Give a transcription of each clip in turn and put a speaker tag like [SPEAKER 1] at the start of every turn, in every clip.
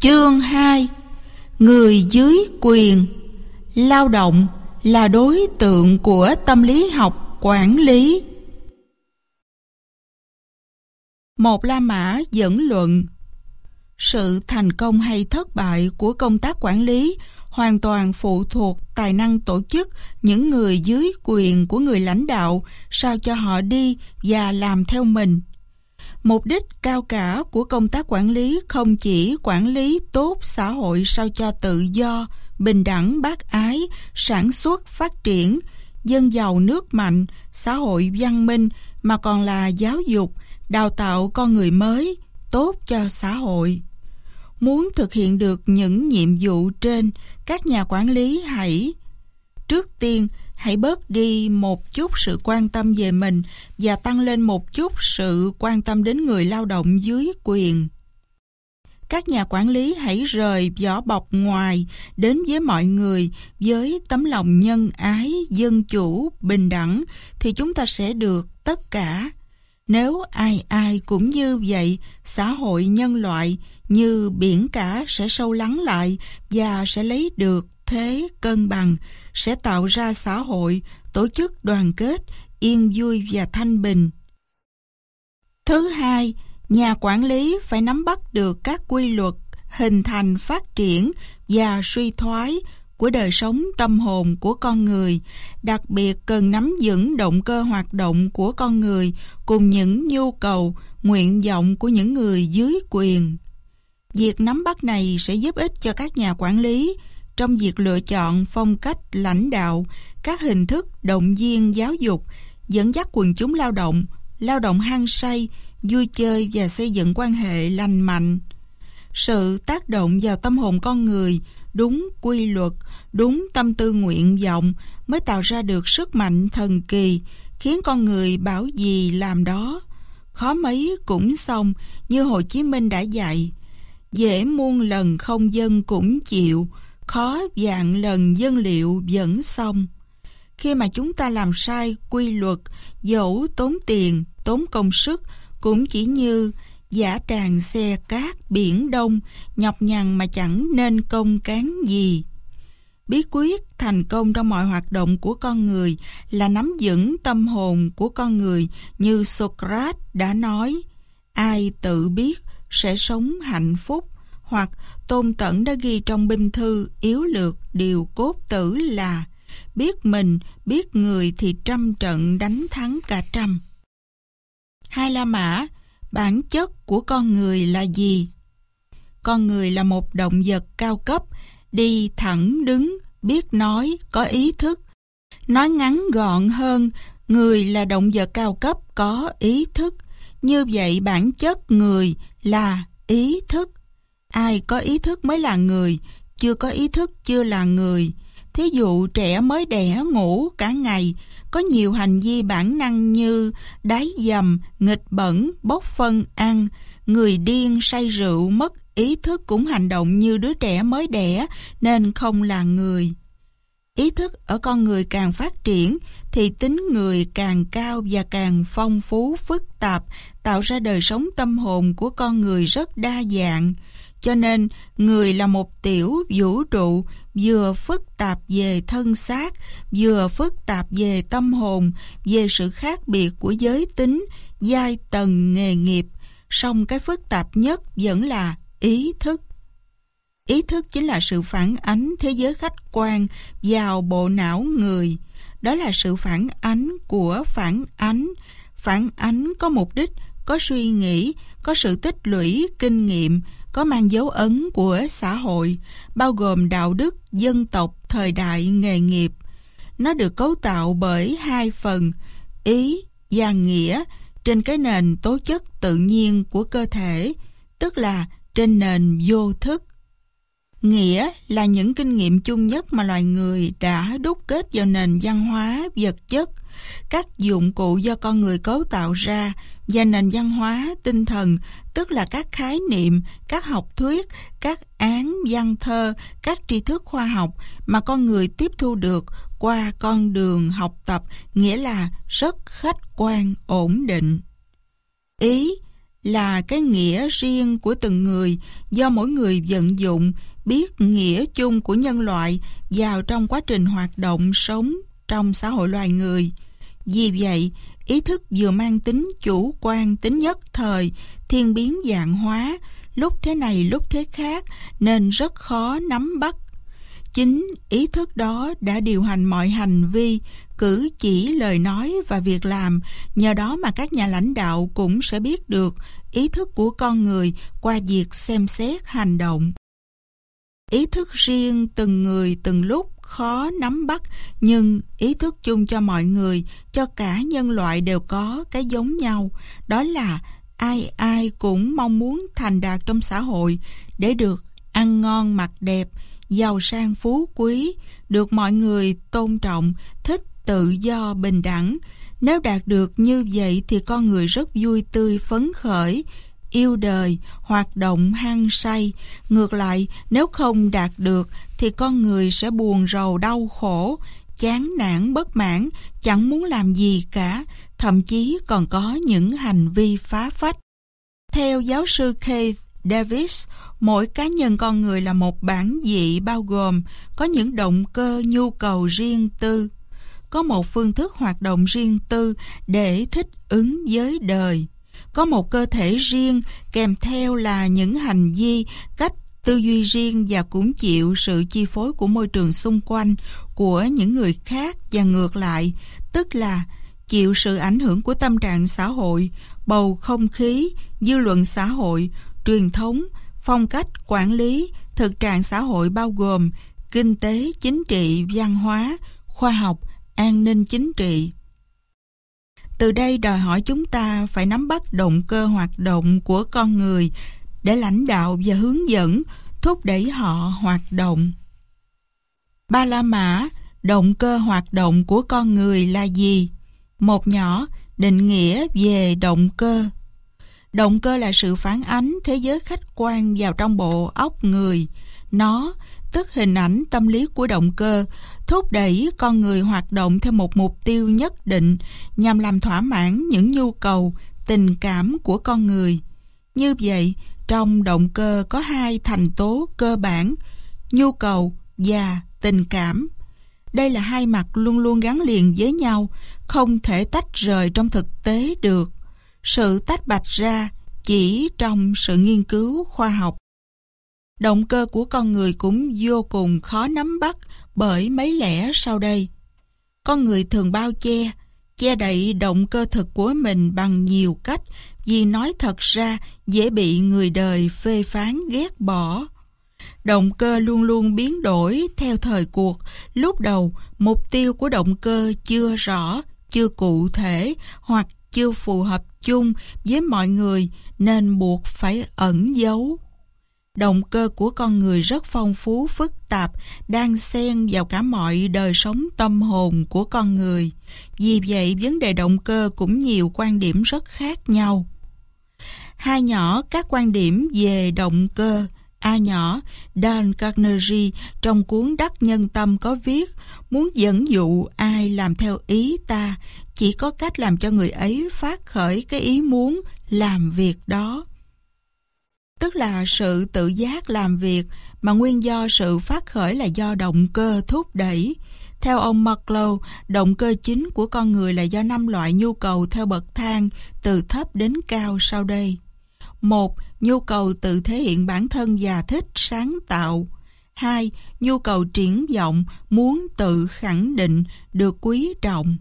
[SPEAKER 1] Chương 2. Người dưới quyền. Lao động là đối tượng của tâm lý học quản lý. Một La Mã dẫn luận: sự thành công hay thất bại của công tác quản lý hoàn toàn phụ thuộc tài năng tổ chức những người dưới quyền của người lãnh đạo, sao cho họ đi và làm theo mình. Mục đích cao cả của công tác quản lý không chỉ quản lý tốt xã hội sao cho tự do, bình đẳng, bác ái, sản xuất, phát triển, dân giàu nước mạnh, xã hội văn minh, mà còn là giáo dục, đào tạo con người mới, tốt cho xã hội. Muốn thực hiện được những nhiệm vụ trên, các nhà quản lý trước tiên hãy bớt đi một chút sự quan tâm về mình và tăng lên một chút sự quan tâm đến người lao động dưới quyền. Các nhà quản lý hãy rời vỏ bọc ngoài đến với mọi người với tấm lòng nhân ái, dân chủ, bình đẳng thì chúng ta sẽ được tất cả. Nếu ai ai cũng như vậy, xã hội nhân loại như biển cả sẽ sâu lắng lại và sẽ lấy được thế cân bằng, sẽ tạo ra xã hội, tổ chức đoàn kết, yên vui và thanh bình. Thứ hai, nhà quản lý phải nắm bắt được các quy luật hình thành, phát triển và suy thoái của đời sống tâm hồn của con người, đặc biệt cần nắm vững động cơ hoạt động của con người cùng những nhu cầu, nguyện vọng của những người dưới quyền. Việc nắm bắt này sẽ giúp ích cho các nhà quản lý trong việc lựa chọn phong cách lãnh đạo, các hình thức động viên giáo dục, dẫn dắt quần chúng lao động hăng say, vui chơi và xây dựng quan hệ lành mạnh. Sự tác động vào tâm hồn con người, đúng quy luật, đúng tâm tư nguyện vọng mới tạo ra được sức mạnh thần kỳ, khiến con người bảo gì làm đó. Khó mấy cũng xong, như Hồ Chí Minh đã dạy: dễ muôn lần không dân cũng chịu, khó vạn lần dân liệu vẫn xong. Khi mà chúng ta làm sai quy luật, dẫu tốn tiền, tốn công sức, cũng chỉ như dã tràng xe cát biển đông, nhọc nhằn mà chẳng nên công cán gì. Bí quyết thành công trong mọi hoạt động của con người là nắm vững tâm hồn của con người, như Socrates đã nói: ai tự biết sẽ sống hạnh phúc. Hoặc Tôn Tẩn đã ghi trong binh thư yếu lược điều cốt tử là: biết mình, biết người thì trăm trận đánh thắng cả trăm. Hai La Mã, bản chất của con người là gì? Con người là một động vật cao cấp, đi thẳng đứng, biết nói, có ý thức. Nói ngắn gọn hơn, người là động vật cao cấp có ý thức. Như vậy bản chất người là ý thức. Ai có ý thức mới là người, chưa có ý thức chưa là người. Thí dụ trẻ mới đẻ ngủ cả ngày, có nhiều hành vi bản năng như đái dầm, nghịch bẩn, bốc phân ăn. Người điên, say rượu, mất ý thức cũng hành động như đứa trẻ mới đẻ nên không là người. Ý thức ở con người càng phát triển thì tính người càng cao và càng phong phú, phức tạp, tạo ra đời sống tâm hồn của con người rất đa dạng. Cho nên, người là một tiểu vũ trụ vừa phức tạp về thân xác, vừa phức tạp về tâm hồn, về sự khác biệt của giới tính, giai tầng, nghề nghiệp. Song cái phức tạp nhất vẫn là ý thức. Ý thức chính là sự phản ánh thế giới khách quan vào bộ não người. Đó là sự phản ánh của phản ánh. Phản ánh có mục đích, có suy nghĩ, có sự tích lũy, kinh nghiệm, có mang dấu ấn của xã hội, bao gồm đạo đức, dân tộc, thời đại, nghề nghiệp. Nó được cấu tạo bởi hai phần, ý và nghĩa, trên cái nền tố chất tự nhiên của cơ thể, tức là trên nền vô thức. Nghĩa là những kinh nghiệm chung nhất mà loài người đã đúc kết vào nền văn hóa vật chất, các dụng cụ do con người cấu tạo ra, và nền văn hóa tinh thần, tức là các khái niệm, các học thuyết, các án văn thơ, các tri thức khoa học mà con người tiếp thu được qua con đường học tập, nghĩa là rất khách quan, ổn định. Ý là cái nghĩa riêng của từng người do mỗi người vận dụng, biết nghĩa chung của nhân loại vào trong quá trình hoạt động sống trong xã hội loài người. Vì vậy, ý thức vừa mang tính chủ quan, tính nhất thời, thiên biến vạn hóa, lúc thế này lúc thế khác, nên rất khó nắm bắt. Chính ý thức đó đã điều hành mọi hành vi, cử chỉ, lời nói và việc làm. Nhờ đó mà các nhà lãnh đạo cũng sẽ biết được ý thức của con người qua việc xem xét hành động. Ý thức riêng từng người từng lúc khó nắm bắt, nhưng ý thức chung cho mọi người, cho cả nhân loại đều có cái giống nhau. Đó là ai ai cũng mong muốn thành đạt trong xã hội để được ăn ngon mặc đẹp, giàu sang phú quý, được mọi người tôn trọng, thích tự do bình đẳng. Nếu đạt được như vậy thì con người rất vui tươi phấn khởi, yêu đời, hoạt động hăng say. Ngược lại, nếu không đạt được thì con người sẽ buồn rầu đau khổ, chán nản bất mãn, chẳng muốn làm gì cả, thậm chí còn có những hành vi phá phách. Theo giáo sư Keith Davis, mỗi cá nhân con người là một bản dị bao gồm có những động cơ, nhu cầu riêng tư, có một phương thức hoạt động riêng tư để thích ứng với đời, có một cơ thể riêng kèm theo là những hành vi, cách tư duy riêng và cũng chịu sự chi phối của môi trường xung quanh, của những người khác và ngược lại, tức là chịu sự ảnh hưởng của tâm trạng xã hội, bầu không khí, dư luận xã hội, truyền thống, phong cách quản lý, thực trạng xã hội bao gồm kinh tế, chính trị, văn hóa, khoa học, an ninh chính trị. Từ đây đòi hỏi chúng ta phải nắm bắt động cơ hoạt động của con người để lãnh đạo và hướng dẫn, thúc đẩy họ hoạt động. Ba La Mã, động cơ hoạt động của con người là gì? Một nhỏ, định nghĩa về động cơ. Động cơ là sự phản ánh thế giới khách quan vào trong bộ óc người. Nó, tức hình ảnh tâm lý của động cơ, thúc đẩy con người hoạt động theo một mục tiêu nhất định nhằm làm thỏa mãn những nhu cầu, tình cảm của con người. Như vậy, trong động cơ có hai thành tố cơ bản, nhu cầu và tình cảm. Đây là hai mặt luôn luôn gắn liền với nhau, không thể tách rời trong thực tế được. Sự tách bạch ra chỉ trong sự nghiên cứu khoa học. Động cơ của con người cũng vô cùng khó nắm bắt bởi mấy lẽ sau đây. Con người thường bao che đậy động cơ thực của mình bằng nhiều cách, vì nói thật ra dễ bị người đời phê phán ghét bỏ. Động cơ luôn luôn biến đổi theo thời cuộc. Lúc đầu, mục tiêu của động cơ chưa rõ, chưa cụ thể hoặc chưa phù hợp chung với mọi người nên buộc phải ẩn giấu. Động cơ của con người rất phong phú, phức tạp, đang xen vào cả mọi đời sống tâm hồn của con người. Vì vậy, vấn đề động cơ cũng nhiều quan điểm rất khác nhau. Hai nhỏ các quan điểm về động cơ. A nhỏ, Dan Carnegie trong cuốn Đắc Nhân Tâm có viết, muốn dẫn dụ ai làm theo ý ta, chỉ có cách làm cho người ấy phát khởi cái ý muốn làm việc đó. Tức là sự tự giác làm việc mà nguyên do sự phát khởi là do động cơ thúc đẩy. Theo ông Maslow, động cơ chính của con người là do 5 loại nhu cầu theo bậc thang từ thấp đến cao sau đây. 1. Nhu cầu tự thể hiện bản thân và thích sáng tạo. 2. Nhu cầu triển vọng, muốn tự khẳng định, được quý trọng.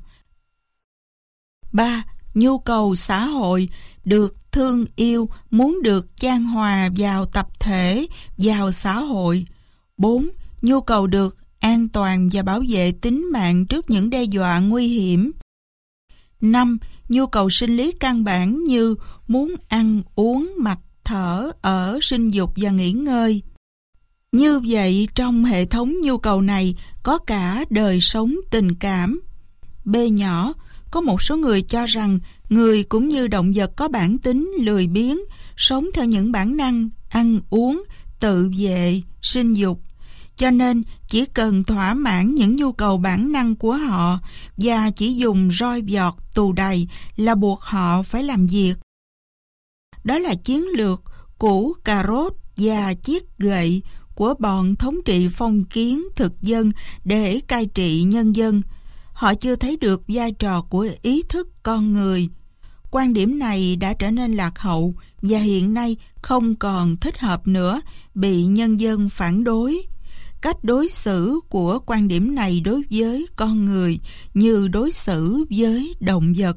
[SPEAKER 1] 3. Nhu cầu xã hội, được thương yêu, muốn được chan hòa vào tập thể, vào xã hội. 4. Nhu cầu được an toàn và bảo vệ tính mạng trước những đe dọa nguy hiểm. 5. Nhu cầu sinh lý căn bản như muốn ăn, uống, mặc, thở, ở, sinh dục và nghỉ ngơi. Như vậy, trong hệ thống nhu cầu này có cả đời sống tình cảm. B nhỏ, có một số người cho rằng người cũng như động vật có bản tính lười biếng, sống theo những bản năng ăn uống, tự vệ, sinh dục. Cho nên chỉ cần thỏa mãn những nhu cầu bản năng của họ và chỉ dùng roi vọt tù đày là buộc họ phải làm việc. Đó là chiến lược củ cà rốt và chiếc gậy của bọn thống trị phong kiến thực dân để cai trị nhân dân. Họ chưa thấy được vai trò của ý thức con người. Quan điểm này đã trở nên lạc hậu và hiện nay không còn thích hợp nữa, bị nhân dân phản đối. Cách đối xử của quan điểm này đối với con người như đối xử với động vật.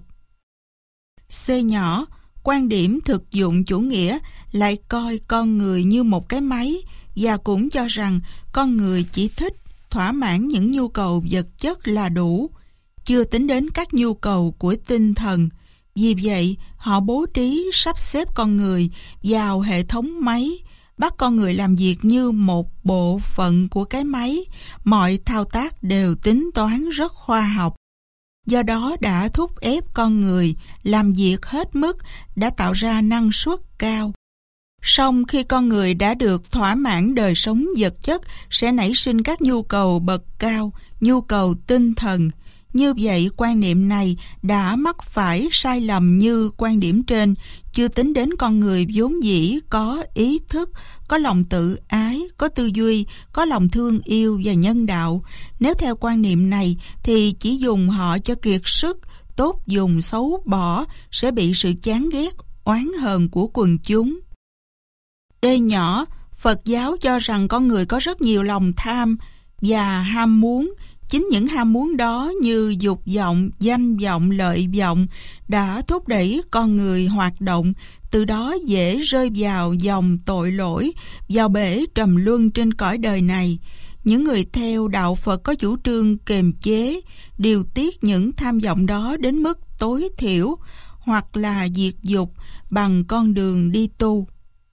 [SPEAKER 1] C nhỏ, quan điểm thực dụng chủ nghĩa lại coi con người như một cái máy và cũng cho rằng con người chỉ thích thỏa mãn những nhu cầu vật chất là đủ, chưa tính đến các nhu cầu của tinh thần. Vì vậy, họ bố trí sắp xếp con người vào hệ thống máy, bắt con người làm việc như một bộ phận của cái máy. Mọi thao tác đều tính toán rất khoa học. Do đó đã thúc ép con người làm việc hết mức, đã tạo ra năng suất cao. Song khi con người đã được thỏa mãn đời sống vật chất, sẽ nảy sinh các nhu cầu bậc cao, nhu cầu tinh thần. Như vậy, quan niệm này đã mắc phải sai lầm như quan điểm trên, chưa tính đến con người vốn dĩ có ý thức, có lòng tự ái, có tư duy, có lòng thương yêu và nhân đạo. Nếu theo quan niệm này thì chỉ dùng họ cho kiệt sức, tốt dùng xấu bỏ, sẽ bị sự chán ghét, oán hờn của quần chúng. D nhỏ, Phật giáo cho rằng con người có rất nhiều lòng tham và ham muốn. Chính những ham muốn đó như dục vọng, danh vọng, lợi vọng đã thúc đẩy con người hoạt động, từ đó dễ rơi vào dòng tội lỗi, vào bể trầm luân trên cõi đời này. Những người theo đạo Phật có chủ trương kiềm chế, điều tiết những tham vọng đó đến mức tối thiểu, hoặc là diệt dục bằng con đường đi tu.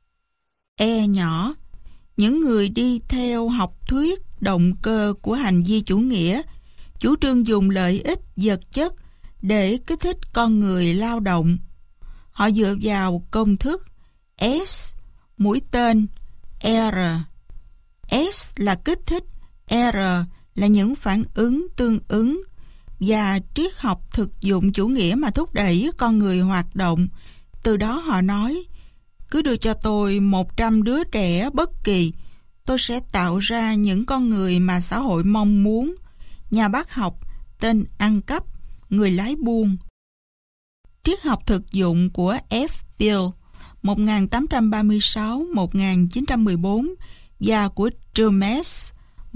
[SPEAKER 1] E nhỏ, những người đi theo học thuyết động cơ của hành vi chủ nghĩa, chủ trương dùng lợi ích vật chất để kích thích con người lao động. Họ dựa vào công thức S, mũi tên, R. S là kích thích, R là những phản ứng tương ứng, và triết học thực dụng chủ nghĩa mà thúc đẩy con người hoạt động. Từ đó họ nói, cứ đưa cho tôi 100 đứa trẻ bất kỳ, tôi sẽ tạo ra những con người mà xã hội mong muốn. Nhà bác học, tên ăn cắp, người lái buôn. Triết học thực dụng của F. Bill 1836-1914 và của Hermes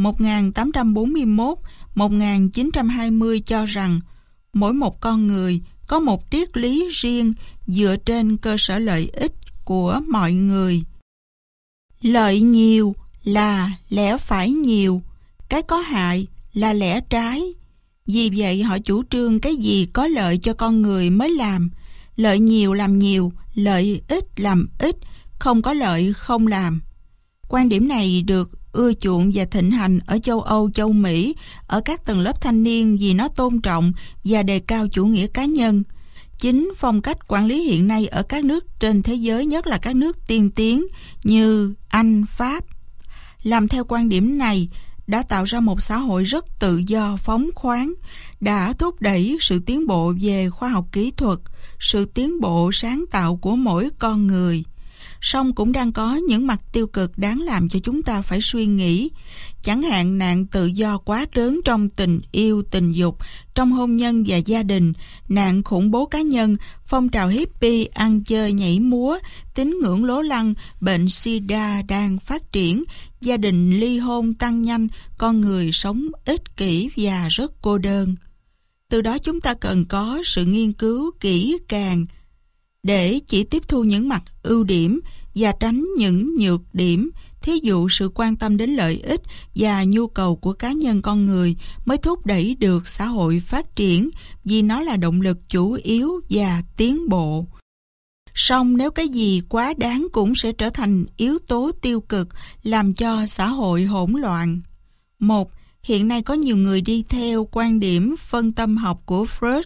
[SPEAKER 1] 1841-1920 cho rằng mỗi một con người có một triết lý riêng dựa trên cơ sở lợi ích của mọi người. Lợi nhiều là lẽ phải nhiều, cái có hại là lẽ trái. Vì vậy họ chủ trương cái gì có lợi cho con người mới làm. Lợi nhiều làm nhiều, lợi ít làm ít, không có lợi không làm. Quan điểm này được ưa chuộng và thịnh hành ở châu Âu, châu Mỹ, ở các tầng lớp thanh niên vì nó tôn trọng và đề cao chủ nghĩa cá nhân. Chính phong cách quản lý hiện nay ở các nước trên thế giới, nhất là các nước tiên tiến như Anh, Pháp, làm theo quan điểm này đã tạo ra một xã hội rất tự do, phóng khoáng, đã thúc đẩy sự tiến bộ về khoa học kỹ thuật, sự tiến bộ sáng tạo của mỗi con người. Song cũng đang có những mặt tiêu cực đáng làm cho chúng ta phải suy nghĩ. Chẳng hạn nạn tự do quá trớn trong tình yêu, tình dục, trong hôn nhân và gia đình, nạn khủng bố cá nhân, phong trào hippie, ăn chơi nhảy múa, tín ngưỡng lố lăng, bệnh sida đang phát triển, gia đình ly hôn tăng nhanh, con người sống ích kỷ và rất cô đơn. Từ đó chúng ta cần có sự nghiên cứu kỹ càng để chỉ tiếp thu những mặt ưu điểm và tránh những nhược điểm. Thí dụ sự quan tâm đến lợi ích và nhu cầu của cá nhân con người mới thúc đẩy được xã hội phát triển, vì nó là động lực chủ yếu và tiến bộ. Song nếu cái gì quá đáng cũng sẽ trở thành yếu tố tiêu cực làm cho xã hội hỗn loạn. 1. Hiện nay có nhiều người đi theo quan điểm phân tâm học của Freud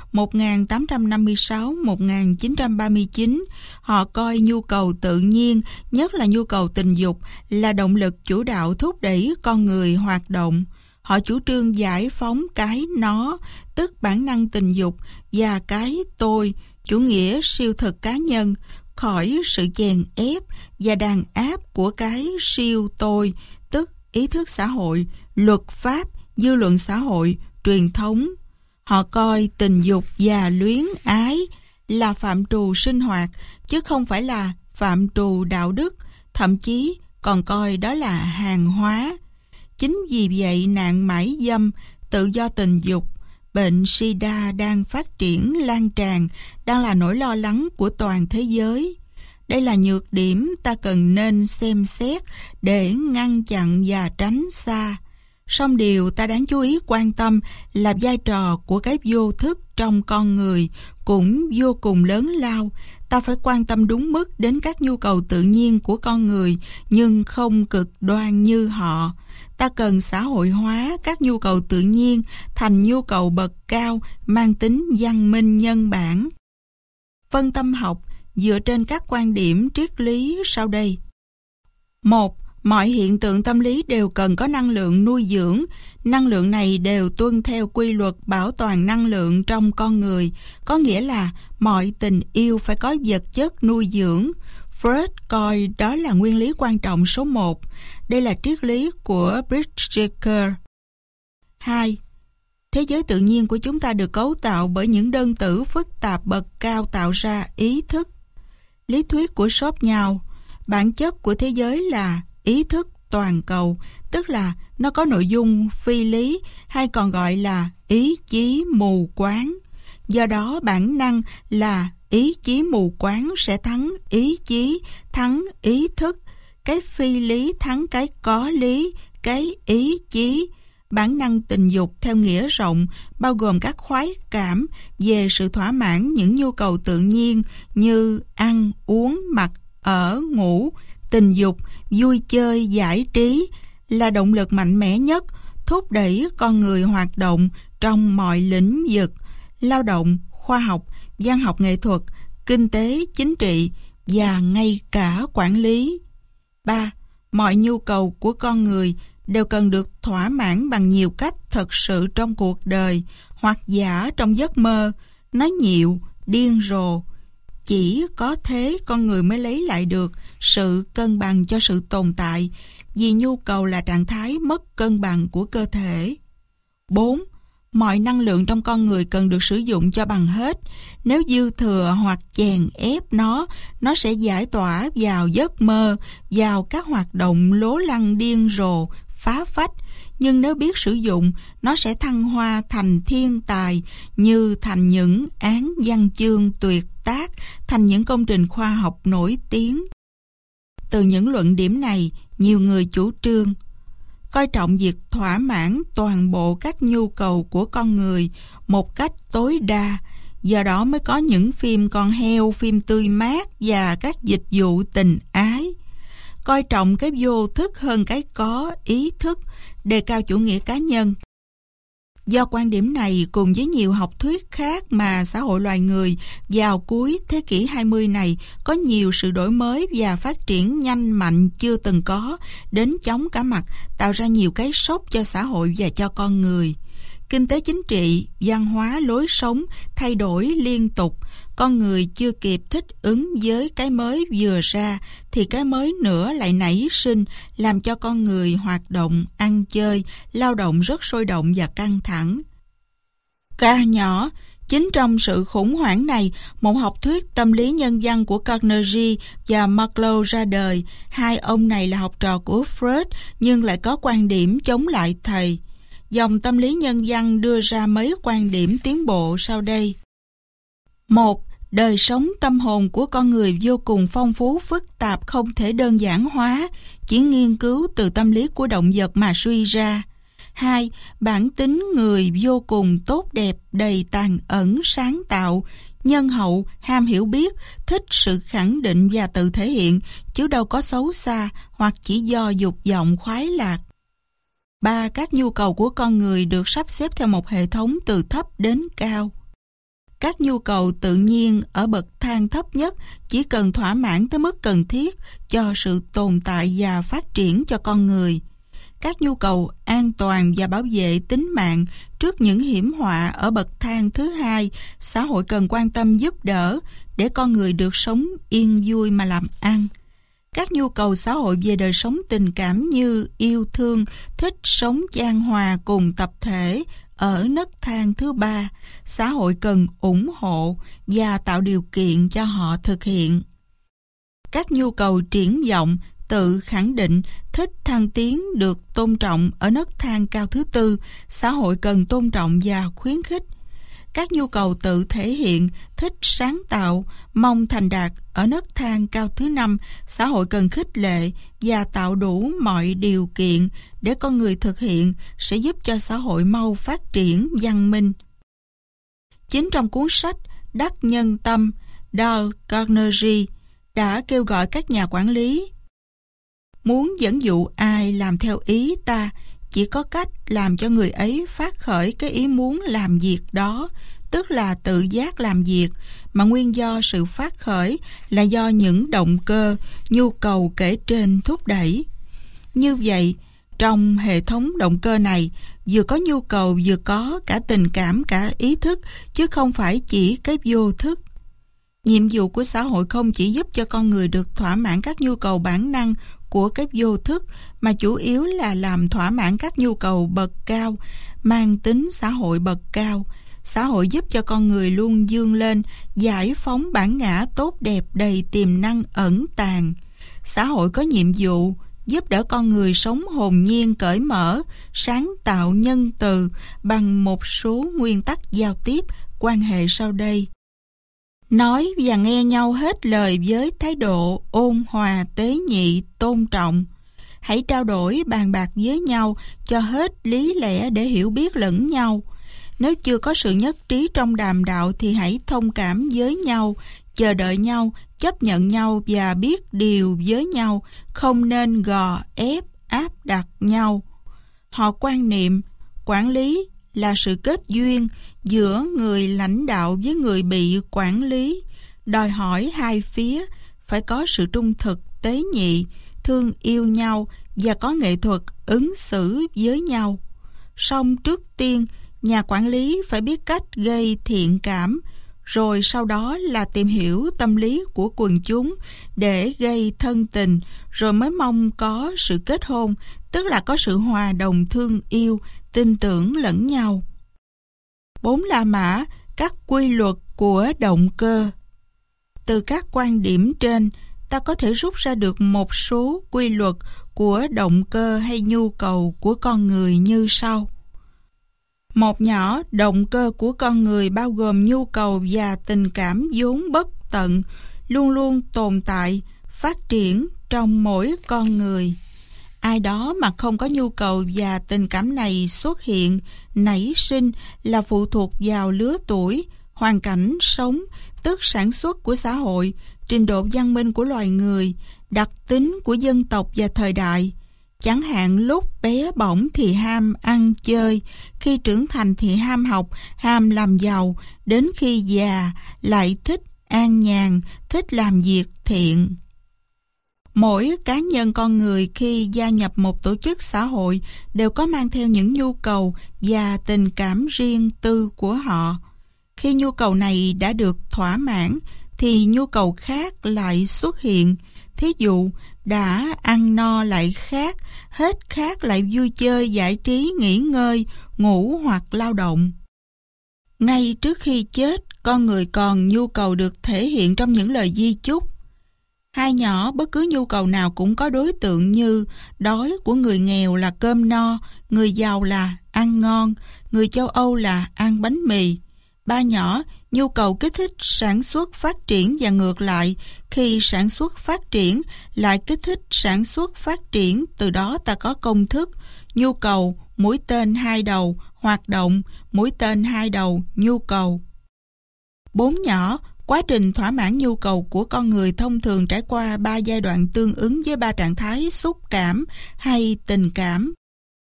[SPEAKER 1] 1856-1939. Họ coi nhu cầu tự nhiên, nhất là nhu cầu tình dục, là động lực chủ đạo thúc đẩy con người hoạt động. Họ chủ trương giải phóng cái nó, tức bản năng tình dục, và cái tôi, chủ nghĩa siêu thực cá nhân, khỏi sự chèn ép và đàn áp của cái siêu tôi, tức ý thức xã hội, luật pháp, dư luận xã hội, truyền thống. Họ coi tình dục và luyến ái là phạm trù sinh hoạt, chứ không phải là phạm trù đạo đức, thậm chí còn coi đó là hàng hóa. Chính vì vậy nạn mãi dâm, tự do tình dục, bệnh sida đang phát triển lan tràn, đang là nỗi lo lắng của toàn thế giới. Đây là nhược điểm ta cần nên xem xét để ngăn chặn và tránh xa. Song điều ta đáng chú ý quan tâm là vai trò của cái vô thức trong con người cũng vô cùng lớn lao. Ta phải quan tâm đúng mức đến các nhu cầu tự nhiên của con người, nhưng không cực đoan như họ. Ta cần xã hội hóa các nhu cầu tự nhiên thành nhu cầu bậc cao, mang tính văn minh nhân bản. Phân tâm học dựa trên các quan điểm triết lý sau đây. 1. Mọi hiện tượng tâm lý đều cần có năng lượng nuôi dưỡng. Năng lượng này đều tuân theo quy luật bảo toàn năng lượng trong con người, có nghĩa là mọi tình yêu phải có vật chất nuôi dưỡng. Freud coi đó là nguyên lý quan trọng số 1. Đây là triết lý của Bridger. 2. Thế giới tự nhiên của chúng ta được cấu tạo bởi những đơn tử phức tạp bậc cao tạo ra ý thức. Lý thuyết của Schopenhauer, bản chất của thế giới là ý thức toàn cầu, tức là nó có nội dung phi lý, hay còn gọi là ý chí mù quáng. Do đó bản năng là ý chí mù quáng sẽ thắng ý chí, thắng ý thức. Cái phi lý thắng cái có lý, cái ý chí. Bản năng tình dục theo nghĩa rộng bao gồm các khoái cảm về sự thỏa mãn những nhu cầu tự nhiên như ăn, uống, mặc, ở, ngủ. Tình dục, vui chơi, giải trí là động lực mạnh mẽ nhất, thúc đẩy con người hoạt động trong mọi lĩnh vực: lao động, khoa học, văn học nghệ thuật, kinh tế, chính trị và ngay cả quản lý. 3. Mọi nhu cầu của con người đều cần được thỏa mãn bằng nhiều cách thật sự trong cuộc đời, hoặc giả trong giấc mơ, nói nhiều, điên rồ. Chỉ có thế con người mới lấy lại được sự cân bằng cho sự tồn tại, vì nhu cầu là trạng thái mất cân bằng của cơ thể. 4. Mọi năng lượng trong con người cần được sử dụng cho bằng hết. Nếu dư thừa hoặc chèn ép nó sẽ giải tỏa vào giấc mơ, vào các hoạt động lố lăng điên rồ, phá phách. Nhưng nếu biết sử dụng, nó sẽ thăng hoa thành thiên tài, như thành những án văn chương tuyệt tác, thành những công trình khoa học nổi tiếng. Từ những luận điểm này, nhiều người chủ trương coi trọng việc thỏa mãn toàn bộ các nhu cầu của con người một cách tối đa. Do đó mới có những phim con heo, phim tươi mát và các dịch vụ tình ái. Coi trọng cái vô thức hơn cái có ý thức, đề cao chủ nghĩa cá nhân. Do quan điểm này cùng với nhiều học thuyết khác mà xã hội loài người vào cuối thế kỷ 20 này có nhiều sự đổi mới và phát triển nhanh mạnh chưa từng có, đến chóng cả mặt, tạo ra nhiều cái sốc cho xã hội và cho con người. Kinh tế chính trị, văn hóa, lối sống thay đổi liên tục. Con người chưa kịp thích ứng với cái mới vừa ra thì cái mới nữa lại nảy sinh, làm cho con người hoạt động, ăn chơi, lao động rất sôi động và căng thẳng. Ca nhỏ, chính trong sự khủng hoảng này, một học thuyết tâm lý nhân văn của Carnegie và Maslow ra đời. Hai ông này là học trò của Freud nhưng lại có quan điểm chống lại thầy. Dòng tâm lý nhân văn đưa ra mấy quan điểm tiến bộ sau đây. 1. Đời sống tâm hồn của con người vô cùng phong phú, phức tạp, không thể đơn giản hóa, chỉ nghiên cứu từ tâm lý của động vật mà suy ra. 2. Bản tính người vô cùng tốt đẹp, đầy tàn ẩn, sáng tạo, nhân hậu, ham hiểu biết, thích sự khẳng định và tự thể hiện, chứ đâu có xấu xa hoặc chỉ do dục vọng khoái lạc. 3. Các nhu cầu của con người được sắp xếp theo một hệ thống từ thấp đến cao. Các nhu cầu tự nhiên ở bậc thang thấp nhất chỉ cần thỏa mãn tới mức cần thiết cho sự tồn tại và phát triển cho con người. các nhu cầu an toàn và bảo vệ tính mạng trước những hiểm họa ở bậc thang thứ hai, xã hội cần quan tâm giúp đỡ để con người được sống yên vui mà làm ăn. Các nhu cầu xã hội về đời sống tình cảm như yêu thương, thích sống chan hòa cùng tập thể ở nấc thang thứ ba, xã hội cần ủng hộ và tạo điều kiện cho họ thực hiện. Các nhu cầu triển vọng, tự khẳng định, thích thăng tiến được tôn trọng ở nấc thang cao thứ tư, xã hội cần tôn trọng và khuyến khích. Các nhu cầu tự thể hiện, thích sáng tạo, mong thành đạt ở nấc thang cao thứ năm, xã hội cần khích lệ và tạo đủ mọi điều kiện để con người thực hiện sẽ giúp cho xã hội mau phát triển văn minh. Chính trong cuốn sách Đắc Nhân Tâm, Dale Carnegie đã kêu gọi các nhà quản lý: muốn dẫn dụ ai làm theo ý ta, chỉ có cách làm cho người ấy phát khởi cái ý muốn làm việc đó, tức là tự giác làm việc, mà nguyên do sự phát khởi là do những động cơ, nhu cầu kể trên thúc đẩy. Như vậy, trong hệ thống động cơ này, vừa có nhu cầu vừa có cả tình cảm cả ý thức, chứ không phải chỉ cái vô thức. Nhiệm vụ của xã hội không chỉ giúp cho con người được thỏa mãn các nhu cầu bản năng của cái vô thức, mà chủ yếu là làm thỏa mãn các nhu cầu bậc cao, mang tính xã hội bậc cao. Xã hội giúp cho con người luôn vươn lên, giải phóng bản ngã tốt đẹp đầy tiềm năng ẩn tàng. Xã hội có nhiệm vụ giúp đỡ con người sống hồn nhiên cởi mở, sáng tạo nhân từ bằng một số nguyên tắc giao tiếp, quan hệ sau đây. Nói và nghe nhau hết lời với thái độ ôn hòa, tế nhị, tôn trọng. Hãy trao đổi bàn bạc với nhau cho hết lý lẽ để hiểu biết lẫn nhau. Nếu chưa có sự nhất trí trong đàm đạo thì hãy thông cảm với nhau, chờ đợi nhau, chấp nhận nhau và biết điều với nhau, không nên gò ép, áp đặt nhau. Họ quan niệm, quản lý là sự kết duyên giữa người lãnh đạo với người bị quản lý, đòi hỏi hai phía phải có sự trung thực, tế nhị, thương yêu nhau và có nghệ thuật ứng xử với nhau. Song trước tiên, nhà quản lý phải biết cách gây thiện cảm, rồi sau đó là tìm hiểu tâm lý của quần chúng để gây thân tình, rồi mới mong có sự kết hôn, tức là có sự hòa đồng thương yêu, tin tưởng lẫn nhau. 4 La Mã, các quy luật của động cơ. Từ các quan điểm trên, ta có thể rút ra được một số quy luật của động cơ hay nhu cầu của con người như sau. Một nhỏ, động cơ của con người bao gồm nhu cầu và tình cảm vốn bất tận, luôn luôn tồn tại, phát triển trong mỗi con người. Ai đó mà không có nhu cầu và tình cảm này xuất hiện, nảy sinh là phụ thuộc vào lứa tuổi, hoàn cảnh sống, tức sản xuất của xã hội, trình độ văn minh của loài người, đặc tính của dân tộc và thời đại. Chẳng hạn lúc bé bỏng thì ham ăn chơi, khi trưởng thành thì ham học, ham làm giàu, đến khi già lại thích an nhàn, thích làm việc thiện. Mỗi cá nhân con người khi gia nhập một tổ chức xã hội đều có mang theo những nhu cầu và tình cảm riêng tư của họ. Khi nhu cầu này đã được thỏa mãn thì nhu cầu khác lại xuất hiện. Thí dụ, đã ăn no lại khát, hết khát lại vui chơi, giải trí, nghỉ ngơi, ngủ hoặc lao động. Ngay trước khi chết, con người còn nhu cầu được thể hiện trong những lời di chúc. Hai nhỏ, bất cứ nhu cầu nào cũng có đối tượng như đói của người nghèo là cơm no, người giàu là ăn ngon, người châu Âu là ăn bánh mì. Ba nhỏ, nhu cầu kích thích sản xuất phát triển và ngược lại, khi sản xuất phát triển lại kích thích sản xuất phát triển, từ đó ta có công thức, nhu cầu, mũi tên hai đầu, hoạt động, mũi tên hai đầu, nhu cầu. 4 nhỏ, quá trình thỏa mãn nhu cầu của con người thông thường trải qua 3 giai đoạn tương ứng với 3 trạng thái xúc cảm hay tình cảm.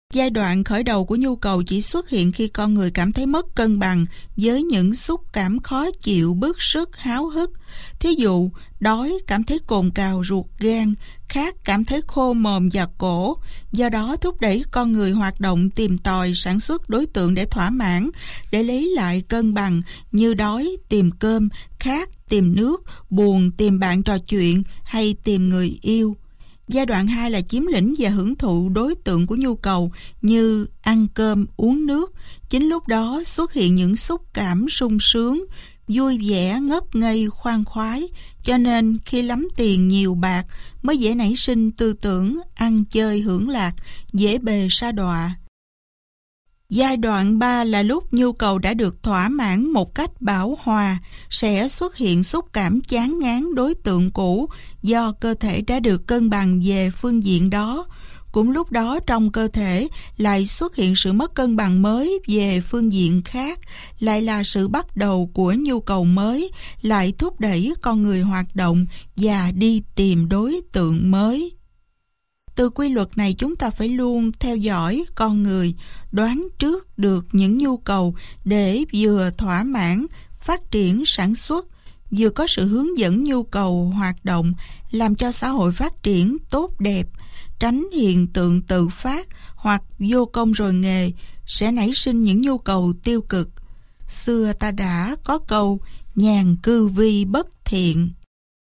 [SPEAKER 1] Giai đoạn khởi đầu của nhu cầu chỉ xuất hiện khi con người cảm thấy mất cân bằng với những xúc cảm khó chịu, bức rứt, háo hức. Thí dụ, đói cảm thấy cồn cào ruột gan, khát cảm thấy khô mồm và cổ. Do đó thúc đẩy con người hoạt động tìm tòi sản xuất đối tượng để thỏa mãn, để lấy lại cân bằng, như đói tìm cơm, khát tìm nước, buồn tìm bạn trò chuyện hay tìm người yêu. Giai đoạn 2 là chiếm lĩnh và hưởng thụ đối tượng của nhu cầu như ăn cơm, uống nước. Chính lúc đó xuất hiện những xúc cảm sung sướng, vui vẻ, ngất ngây, khoan khoái. Cho nên khi lắm tiền nhiều bạc mới dễ nảy sinh tư tưởng ăn chơi hưởng lạc, dễ bề sa đọa. Giai đoạn 3 là lúc nhu cầu đã được thỏa mãn một cách bảo hòa, sẽ xuất hiện xúc cảm chán ngán đối tượng cũ do cơ thể đã được cân bằng về phương diện đó. Cũng lúc đó trong cơ thể lại xuất hiện sự mất cân bằng mới về phương diện khác, lại là sự bắt đầu của nhu cầu mới, lại thúc đẩy con người hoạt động và đi tìm đối tượng mới. Từ quy luật này chúng ta phải luôn theo dõi con người, đoán trước được những nhu cầu để vừa thỏa mãn, phát triển sản xuất, vừa có sự hướng dẫn nhu cầu hoạt động, làm cho xã hội phát triển tốt đẹp, tránh hiện tượng tự phát hoặc vô công rồi nghề, sẽ nảy sinh những nhu cầu tiêu cực. Xưa ta đã có câu nhàn cư vi bất thiện.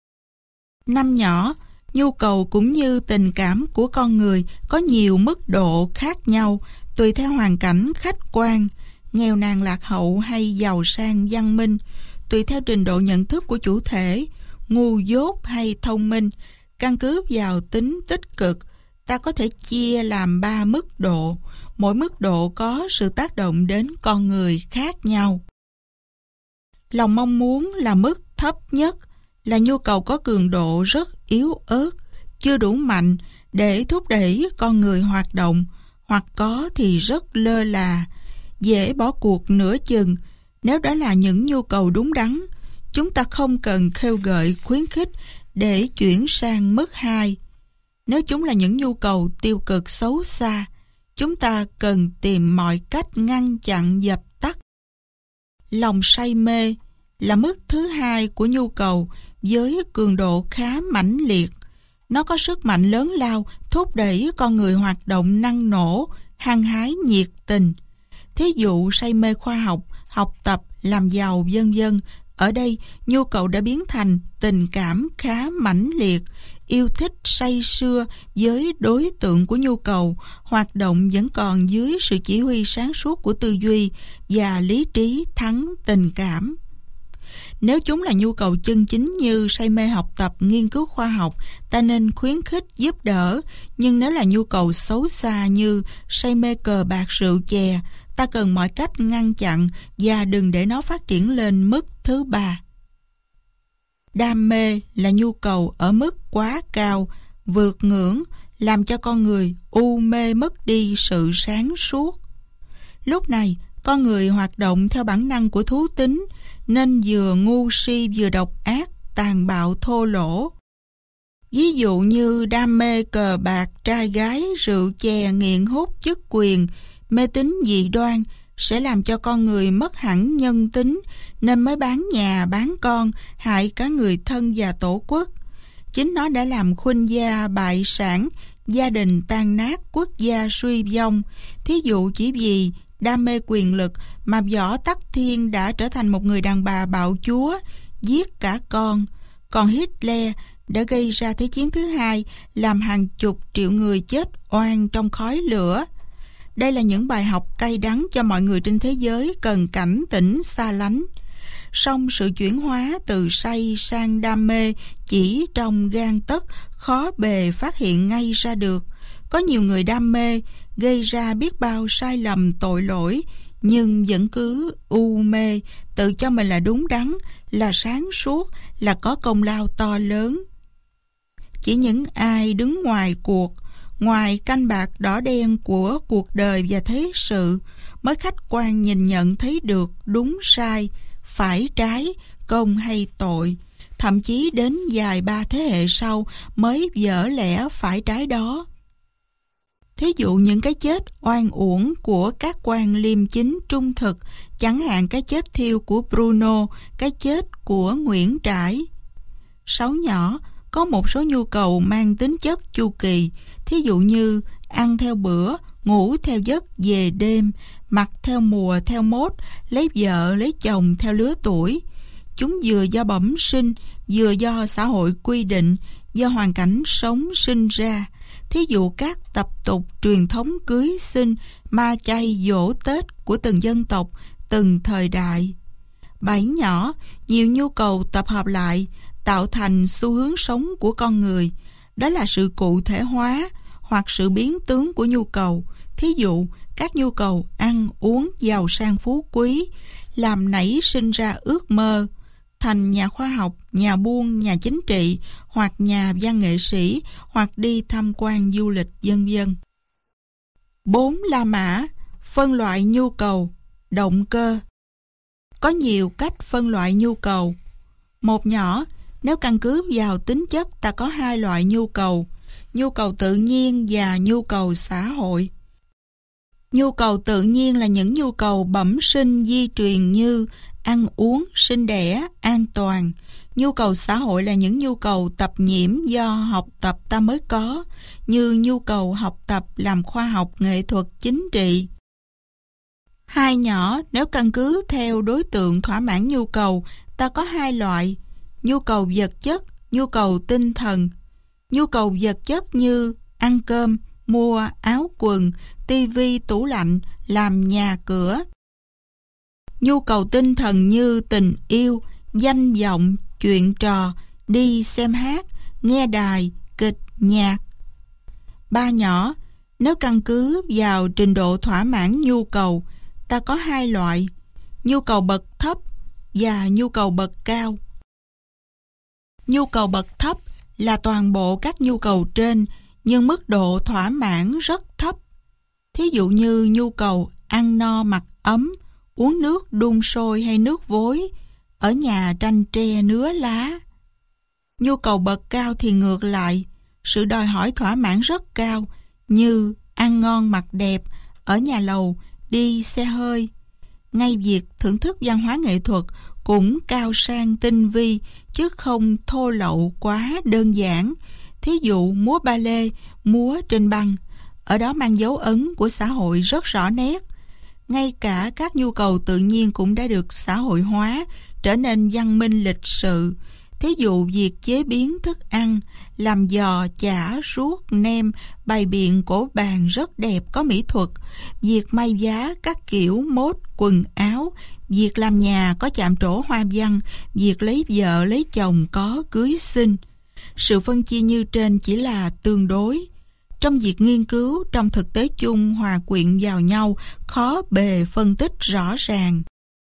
[SPEAKER 1] Năm nhỏ, nhu cầu cũng như tình cảm của con người có nhiều mức độ khác nhau tùy theo hoàn cảnh khách quan, nghèo nàn lạc hậu hay giàu sang văn minh, tùy theo trình độ nhận thức của chủ thể, ngu dốt hay thông minh. Căn cứ vào tính tích cực, ta có thể chia làm 3 mức độ, mỗi mức độ có sự tác động đến con người khác nhau. Lòng mong muốn là mức thấp nhất, là nhu cầu có cường độ rất yếu ớt, chưa đủ mạnh để thúc đẩy con người hoạt động, hoặc có thì rất lơ là, dễ bỏ cuộc nửa chừng. Nếu đó là những nhu cầu đúng đắn, chúng ta không cần khêu gợi khuyến khích để chuyển sang mức 2. Nếu chúng là những nhu cầu tiêu cực xấu xa, chúng ta cần tìm mọi cách ngăn chặn dập tắt. Lòng say mê là mức thứ 2 của nhu cầu với cường độ khá mãnh liệt. Nó có sức mạnh lớn lao thúc đẩy con người hoạt động năng nổ, hăng hái nhiệt tình. Thí dụ say mê khoa học, học tập, làm giàu vân vân. Ở đây nhu cầu đã biến thành tình cảm khá mãnh liệt, yêu thích say sưa với đối tượng của nhu cầu, hoạt động vẫn còn dưới sự chỉ huy sáng suốt của tư duy và lý trí thắng tình cảm. Nếu chúng là nhu cầu chân chính như say mê học tập, nghiên cứu khoa học, ta nên khuyến khích giúp đỡ. Nhưng nếu là nhu cầu xấu xa như say mê cờ bạc, rượu chè, ta cần mọi cách ngăn chặn và đừng để nó phát triển lên mức thứ 3. Đam mê là nhu cầu ở mức quá cao, vượt ngưỡng, làm cho con người u mê mất đi sự sáng suốt. Lúc này, con người hoạt động theo bản năng của thú tính, nên vừa ngu si vừa độc ác, tàn bạo thô lỗ. Ví dụ như đam mê cờ bạc, trai gái, rượu chè, nghiện hút, chức quyền, mê tín dị đoan sẽ làm cho con người mất hẳn nhân tính, nên mới bán nhà, bán con, hại cả người thân và tổ quốc. Chính nó đã làm khuynh gia bại sản, gia đình tan nát, quốc gia suy vong. Thí dụ chỉ vì đam mê quyền lực mà Võ Tắc Thiên đã trở thành một người đàn bà bạo chúa, giết cả con. Còn Hitler đã gây ra Thế chiến thứ 2, làm hàng chục triệu người chết oan trong khói lửa. Đây là những bài học cay đắng cho mọi người trên thế giới cần cảnh tỉnh xa lánh. Song sự chuyển hóa từ say sang đam mê chỉ trong gang tấc, khó bề phát hiện ngay ra được. Có nhiều người đam mê gây ra biết bao sai lầm tội lỗi, nhưng vẫn cứ u mê, tự cho mình là đúng đắn, là sáng suốt, là có công lao to lớn. Chỉ những ai đứng ngoài cuộc, ngoài canh bạc đỏ đen của cuộc đời và thế sự, mới khách quan nhìn nhận thấy được đúng sai, phải trái, công hay tội. Thậm chí đến vài 3 thế hệ sau mới vỡ lẽ phải trái đó. Thí dụ những cái chết oan uổng của các quan liêm chính trung thực, chẳng hạn cái chết thiêu của Bruno, cái chết của Nguyễn Trãi. 6 nhỏ, có một số nhu cầu mang tính chất chu kỳ, thí dụ như ăn theo bữa, ngủ theo giấc về đêm, mặc theo mùa theo mốt, lấy vợ lấy chồng theo lứa tuổi. Chúng vừa do bẩm sinh, vừa do xã hội quy định, do hoàn cảnh sống sinh ra. Thí dụ các tập tục truyền thống cưới sinh, ma chay giỗ Tết của từng dân tộc, từng thời đại. 7 nhỏ, nhiều nhu cầu tập hợp lại, tạo thành xu hướng sống của con người. Đó là sự cụ thể hóa hoặc sự biến tướng của nhu cầu. Thí dụ, các nhu cầu ăn, uống, giàu sang phú quý, làm nảy sinh ra ước mơ, thành nhà khoa học, nhà buôn, nhà chính trị, hoặc nhà văn nghệ sĩ, hoặc đi tham quan du lịch, vân vân. 4 La Mã, phân loại nhu cầu, động cơ. Có nhiều cách phân loại nhu cầu. 1 nhỏ, nếu căn cứ vào tính chất ta có 2 loại nhu cầu tự nhiên và nhu cầu xã hội. Nhu cầu tự nhiên là những nhu cầu bẩm sinh di truyền như ăn uống, sinh đẻ, an toàn. Nhu cầu xã hội là những nhu cầu tập nhiễm do học tập ta mới có, như nhu cầu học tập làm khoa học, nghệ thuật, chính trị. 2 nhỏ, nếu căn cứ theo đối tượng thỏa mãn nhu cầu, ta có 2 loại: nhu cầu vật chất, nhu cầu tinh thần. Nhu cầu vật chất như ăn cơm, mua áo quần, tivi, tủ lạnh, làm nhà cửa. Nhu cầu tinh thần như tình yêu, danh vọng, chuyện trò, đi xem hát, nghe đài, kịch, nhạc. 3 nhỏ, nếu căn cứ vào trình độ thỏa mãn nhu cầu, ta có 2 loại: nhu cầu bậc thấp và nhu cầu bậc cao. Nhu cầu bậc thấp là toàn bộ các nhu cầu trên, nhưng mức độ thỏa mãn rất thấp. Thí dụ như nhu cầu ăn no mặc ấm, uống nước đun sôi hay nước vối, ở nhà tranh tre nứa lá. Nhu cầu bậc cao thì ngược lại, sự đòi hỏi thỏa mãn rất cao, như ăn ngon mặc đẹp, ở nhà lầu, đi xe hơi. Ngay việc thưởng thức văn hóa nghệ thuật cũng cao sang tinh vi, chứ không thô lậu quá đơn giản. Thí dụ múa ba lê, múa trên băng, ở đó mang dấu ấn của xã hội rất rõ nét. Ngay cả các nhu cầu tự nhiên cũng đã được xã hội hóa, trở nên văn minh lịch sự. Thí dụ việc chế biến thức ăn, làm giò, chả, ruốc, nem, bày biện cổ bàn rất đẹp, có mỹ thuật. Việc may vá các kiểu mốt quần áo, việc làm nhà có chạm trổ hoa văn, việc lấy vợ lấy chồng có cưới xin. Sự phân chia như trên chỉ là tương đối. Trong việc nghiên cứu, trong thực tế chung hòa quyện vào nhau, khó bề phân tích rõ ràng.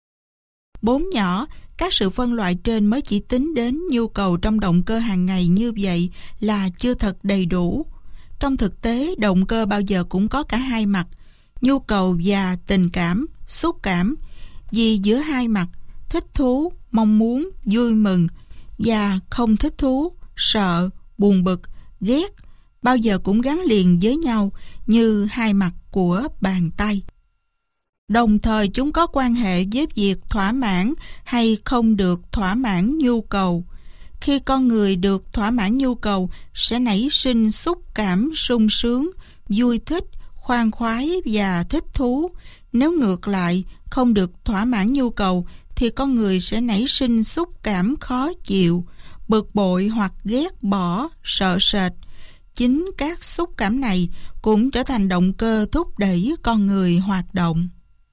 [SPEAKER 1] 4 nhỏ, các sự phân loại trên mới chỉ tính đến nhu cầu trong động cơ hàng ngày như vậy là chưa thật đầy đủ. Trong thực tế, động cơ bao giờ cũng có cả 2 mặt, nhu cầu và tình cảm, xúc cảm. Vì giữa 2 mặt, thích thú, mong muốn, vui mừng và không thích thú, sợ, buồn bực, ghét, bao giờ cũng gắn liền với nhau như 2 mặt của bàn tay. Đồng thời chúng có quan hệ với việc thỏa mãn hay không được thỏa mãn nhu cầu. Khi con người được thỏa mãn nhu cầu sẽ nảy sinh xúc cảm sung sướng, vui thích, khoan khoái và thích thú. Nếu ngược lại không được thỏa mãn nhu cầu thì con người sẽ nảy sinh xúc cảm khó chịu, bực bội hoặc ghét bỏ, sợ sệt. Chính các xúc cảm này cũng trở thành động cơ thúc đẩy con người hoạt động.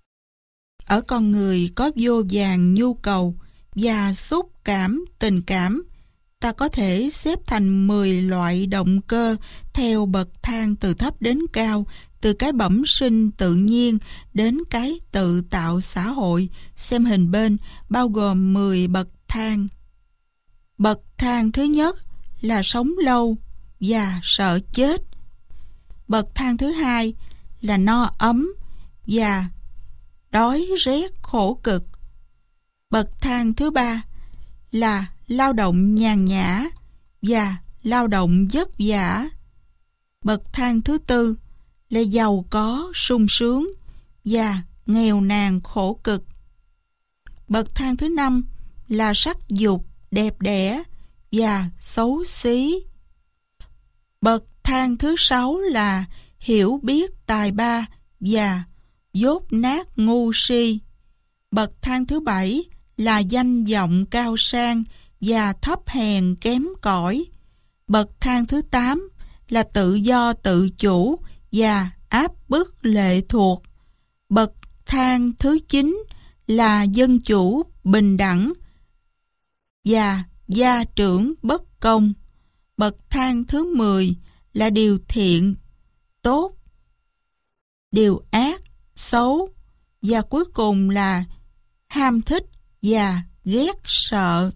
[SPEAKER 1] Ở con người có vô vàn nhu cầu và xúc cảm, tình cảm. Ta có thể xếp thành 10 loại động cơ theo bậc thang từ thấp đến cao, từ cái bẩm sinh tự nhiên đến cái tự tạo xã hội. Xem hình bên, bao gồm 10 bậc thang. Bậc thang thứ nhất là sống lâu và sợ chết. Bậc thang thứ hai là no ấm và đói rét khổ cực. Bậc thang thứ ba là lao động nhàn nhã và lao động vất vả. Bậc thang thứ tư là giàu có, sung sướng và nghèo nàn khổ cực. Bậc thang thứ 5 là sắc dục, đẹp đẽ và xấu xí. Bậc thang thứ 6 là hiểu biết, tài ba và dốt nát ngu si. Bậc thang thứ 7 là danh vọng cao sang và thấp hèn kém cỏi. Bậc thang thứ 8 là tự do tự chủ và áp bức lệ thuộc. Bậc thang thứ 9 là dân chủ bình đẳng và gia trưởng bất công. Bậc thang thứ 10 là điều thiện, tốt, điều ác, xấu, và cuối cùng là ham thích và ghét sợ.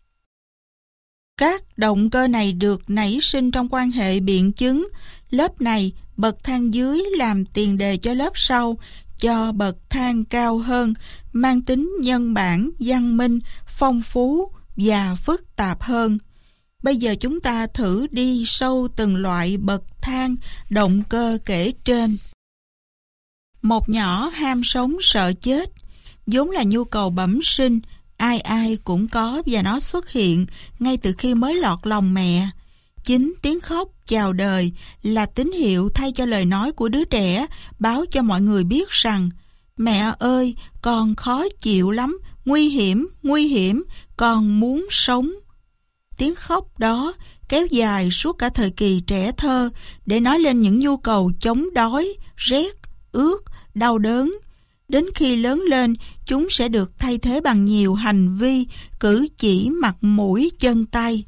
[SPEAKER 1] Các động cơ này được nảy sinh trong quan hệ biện chứng. Lớp này, bậc thang dưới làm tiền đề cho lớp sau, cho bậc thang cao hơn, mang tính nhân bản, văn minh, phong phú và phức tạp hơn. Bây giờ chúng ta thử đi sâu từng loại bậc thang động cơ kể trên. Một nhỏ ham sống sợ chết, vốn là nhu cầu bẩm sinh, ai ai cũng có và nó xuất hiện ngay từ khi mới lọt lòng mẹ. Chính tiếng khóc chào đời là tín hiệu thay cho lời nói của đứa trẻ, báo cho mọi người biết rằng mẹ ơi, con khó chịu lắm, nguy hiểm, con muốn sống. Tiếng khóc đó kéo dài suốt cả thời kỳ trẻ thơ để nói lên những nhu cầu chống đói, rét, ướt, đau đớn. Đến khi lớn lên, chúng sẽ được thay thế bằng nhiều hành vi, cử chỉ, mặt mũi, chân tay.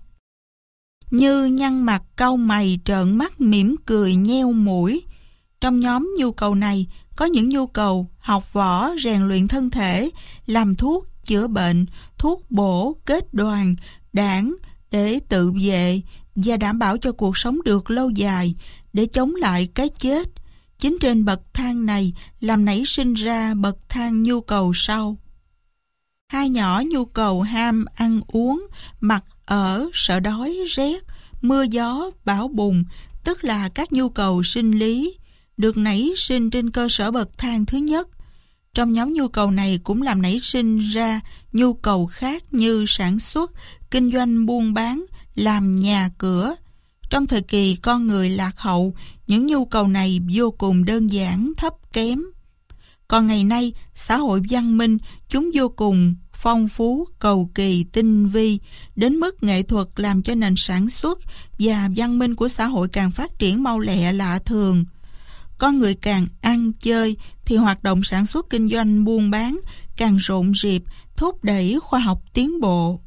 [SPEAKER 1] Như nhăn mặt, cau mày, trợn mắt, mỉm cười, nheo mũi. Trong nhóm nhu cầu này, có những nhu cầu học võ, rèn luyện thân thể, làm thuốc, chữa bệnh, thuốc bổ, kết đoàn, đảng, để tự vệ và đảm bảo cho cuộc sống được lâu dài, để chống lại cái chết. Chính trên bậc thang này làm nảy sinh ra bậc thang nhu cầu sau. Hai nhỏ nhu cầu ham ăn uống, mặc ở, sợ đói, rét, mưa gió, bão bùng, tức là các nhu cầu sinh lý, được nảy sinh trên cơ sở bậc thang thứ nhất. Trong nhóm nhu cầu này cũng làm nảy sinh ra nhu cầu khác như sản xuất, kinh doanh buôn bán, làm nhà cửa. Trong thời kỳ con người lạc hậu, những nhu cầu này vô cùng đơn giản, thấp kém. Còn ngày nay, xã hội văn minh, chúng vô cùng phong phú, cầu kỳ, tinh vi, đến mức nghệ thuật làm cho nền sản xuất và văn minh của xã hội càng phát triển mau lẹ lạ thường. Con người càng ăn chơi thì hoạt động sản xuất kinh doanh buôn bán càng rộn rịp, thúc đẩy khoa học tiến bộ.